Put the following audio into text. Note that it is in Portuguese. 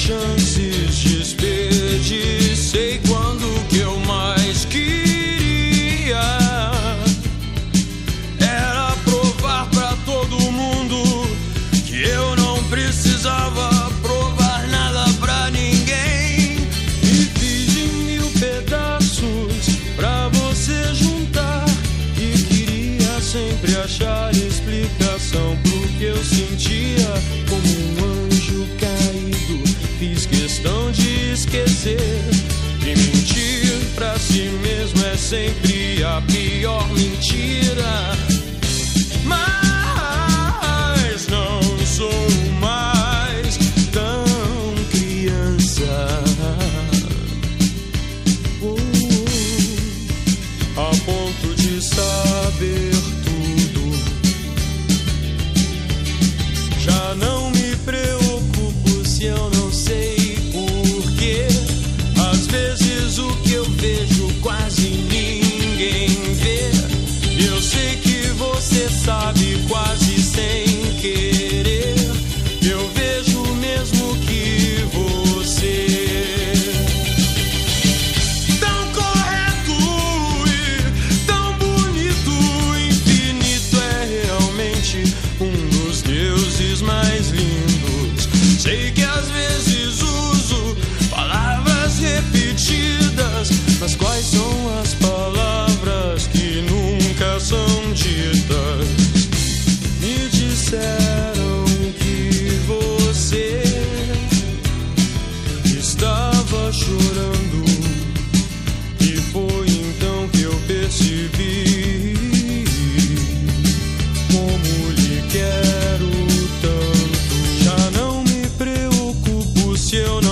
chances desperdicei quando o que eu mais queria era provar pra todo mundo que eu não precisava provar nada pra ninguém. E fiz em 1000 pedaços pra você juntar e queria sempre achar explicação pro que eu sentia. Como um anjo caído, fiz questão de esquecer. E mentir pra si mesmo é sempre a pior mentira. Mas não sou mais tão criança, a ponto de saber tudo. Já não me preocupo se eu não sei porquê. Às vezes o que eu vejo quase ninguém vê. Eu sei que você sabe quase sem querer. Eu vejo mesmo que você tão correto e tão bonito. Infinito é realmente um dos deuses mais lindos. Sei que às vezes uso palavras repetidas, mas quais são as palavras que nunca são ditas? Me disseram que você estava chorando, e foi então que eu percebi como lhe quero tanto. Já não me preocupo se eu não